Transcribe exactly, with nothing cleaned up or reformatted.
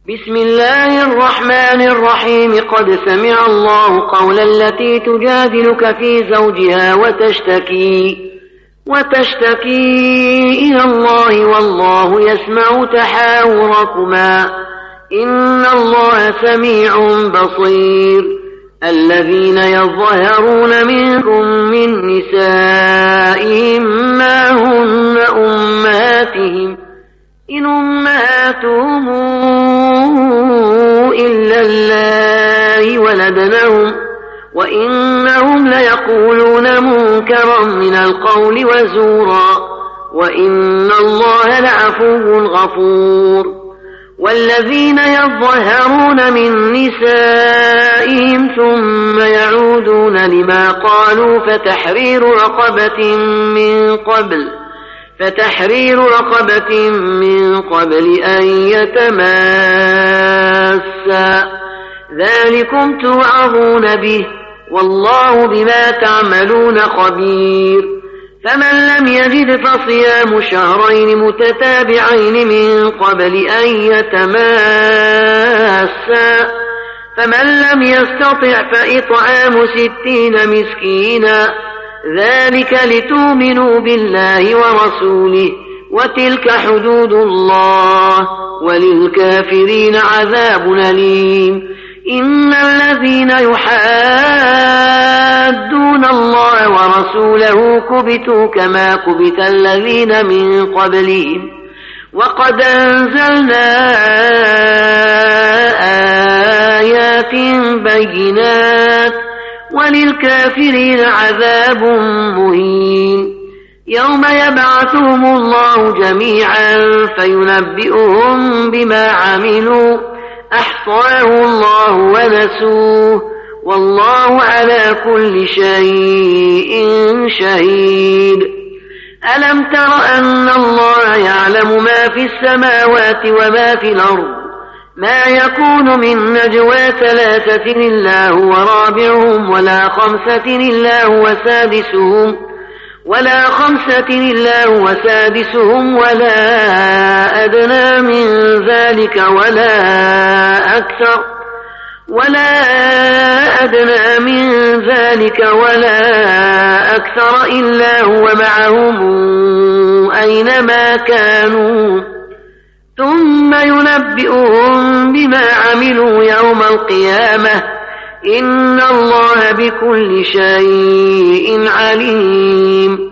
بسم الله الرحمن الرحيم. قد سمع الله قول التي تجادلك في زوجها وتشتكي وتشتكي إلى الله والله يسمع تحاوركما إن الله سميع بصير. الذين يظهرون منكم من نسائهم ما هن أمهاتهم إن أمهاتهم إلا الله ولدنهم وإنهم ليقولون منكرا من القول وزورا وإن الله لعفو غفور. والذين يظهرون من نسائهم ثم يعودون لما قالوا فتحرير رقبة من قبل فتحرير رقبة من قبل أن يتماسا ذلكم توعظون به والله بما تعملون خبير. فمن لم يجد فصيام شهرين متتابعين من قبل أن يتماسا فمن لم يستطع فإطعام ستين مسكينا ذلك لتؤمنوا بالله ورسوله وتلك حدود الله وللكافرين عذاب أليم. إن الذين يحادون الله ورسوله كبتوا كما كبت الذين من قبلهم وقد أنزلنا آيات بينات وللكافرين عذاب مهين. يوم يبعثهم الله جميعا فينبئهم بما عملوا أحصاه الله ونسوه والله على كل شيء شهيد. ألم تر أن الله يعلم ما في السماوات وما في الأرض ما يكون من نجوى ثلاثة إلا هو رابعهم ولا خمسة إلا هو سادسهم ولا خمسة إلا هو سادسهم ولا أدنى من ذلك ولا أكثر ولا أدنى من ذلك ولا أكثر إلا هو معهم أينما كانوا ثم ينبئهم بما عملوا يوم القيامة إن الله بكل شيء عليم.